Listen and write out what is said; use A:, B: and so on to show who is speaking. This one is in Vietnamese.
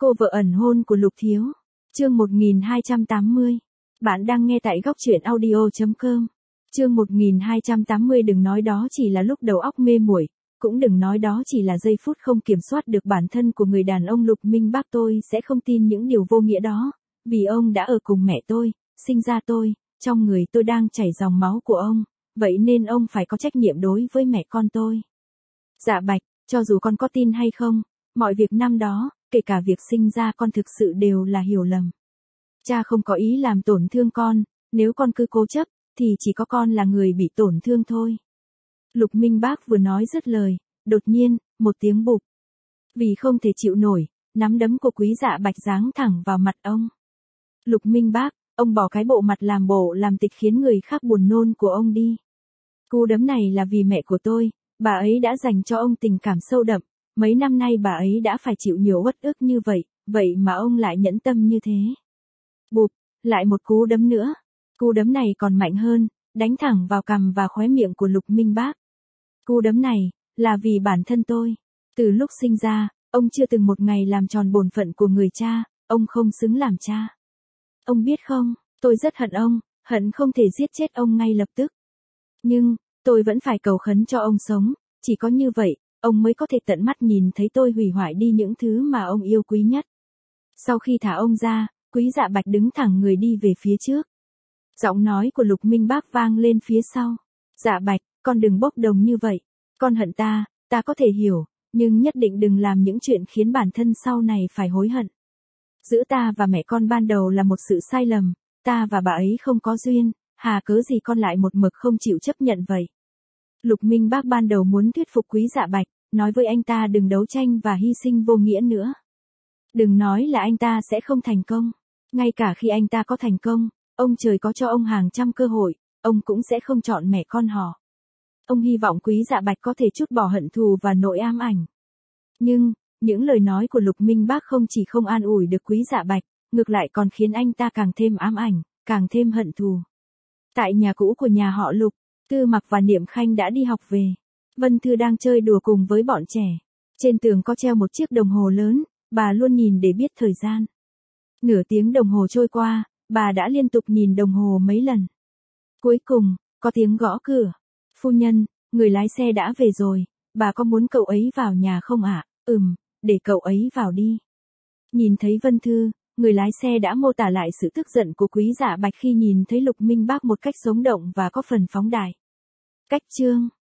A: Cô vợ ẩn hôn của Lục Thiếu. Chương 1280. Bạn đang nghe tại góc truyện audio.com. Chương 1280. Đừng nói đó chỉ là lúc đầu óc mê muội, cũng đừng nói đó chỉ là giây phút không kiểm soát được bản thân của người đàn ông Lục Minh Bác. Tôi sẽ không tin những điều vô nghĩa đó, vì ông đã ở cùng mẹ tôi, sinh ra tôi, trong người tôi đang chảy dòng máu của ông, vậy nên ông phải có trách nhiệm đối với mẹ con tôi. Dạ Bạch, cho dù con có tin hay không, mọi việc năm đó, kể cả việc sinh ra con thực sự đều là hiểu lầm. Cha không có ý làm tổn thương con, nếu con cứ cố chấp, thì chỉ có con là người bị tổn thương thôi. Lục Minh Bác vừa nói dứt lời, đột nhiên, một tiếng bụp. Vì không thể chịu nổi, nắm đấm của Quý Dạ Bạch giáng thẳng vào mặt ông. Lục Minh Bác, ông bỏ cái bộ mặt làm bộ làm tịch khiến người khác buồn nôn của ông đi. Cú đấm này là vì mẹ của tôi, bà ấy đã dành cho ông tình cảm sâu đậm, mấy năm nay bà ấy đã phải chịu nhiều uất ức như vậy, vậy mà ông lại nhẫn tâm như thế. Bụp, lại một cú đấm nữa. Cú đấm này còn mạnh hơn, đánh thẳng vào cằm và khóe miệng của Lục Minh Bác. Cú đấm này, là vì bản thân tôi. Từ lúc sinh ra, ông chưa từng một ngày làm tròn bổn phận của người cha, ông không xứng làm cha. Ông biết không, tôi rất hận ông, hận không thể giết chết ông ngay lập tức. Nhưng, tôi vẫn phải cầu khấn cho ông sống, chỉ có như vậy, ông mới có thể tận mắt nhìn thấy tôi hủy hoại đi những thứ mà ông yêu quý nhất. Sau khi thả ông ra, Quý Dạ Bạch đứng thẳng người đi về phía trước. Giọng nói của Lục Minh Bác vang lên phía sau. Dạ Bạch, con đừng bốc đồng như vậy. Con hận ta có thể hiểu, nhưng nhất định đừng làm những chuyện khiến bản thân sau này phải hối hận. Giữa ta và mẹ con ban đầu là một sự sai lầm, ta và bà ấy không có duyên, hà cớ gì con lại một mực không chịu chấp nhận vậy. Lục Minh Bác ban đầu muốn thuyết phục Quý Dạ Bạch, nói với anh ta đừng đấu tranh và hy sinh vô nghĩa nữa. Đừng nói là anh ta sẽ không thành công. Ngay cả khi anh ta có thành công, ông trời có cho ông hàng trăm cơ hội, ông cũng sẽ không chọn mẹ con họ. Ông hy vọng Quý Dạ Bạch có thể trút bỏ hận thù và nỗi ám ảnh. Nhưng, những lời nói của Lục Minh Bác không chỉ không an ủi được Quý Dạ Bạch, ngược lại còn khiến anh ta càng thêm ám ảnh, càng thêm hận thù. Tại nhà cũ của nhà họ Lục, Tư Mặc và Niệm Khanh đã đi học về. Vân Thư đang chơi đùa cùng với bọn trẻ. Trên tường có treo một chiếc đồng hồ lớn, bà luôn nhìn để biết thời gian. Nửa tiếng đồng hồ trôi qua, bà đã liên tục nhìn đồng hồ mấy lần. Cuối cùng, có tiếng gõ cửa. Phu nhân, người lái xe đã về rồi, bà có muốn cậu ấy vào nhà không ạ? Để cậu ấy vào đi. Nhìn thấy Vân Thư, người lái xe đã mô tả lại sự tức giận của Quý Dạ Bạch khi nhìn thấy Lục Minh Bác một cách sống động và có phần phóng đại. Cách chương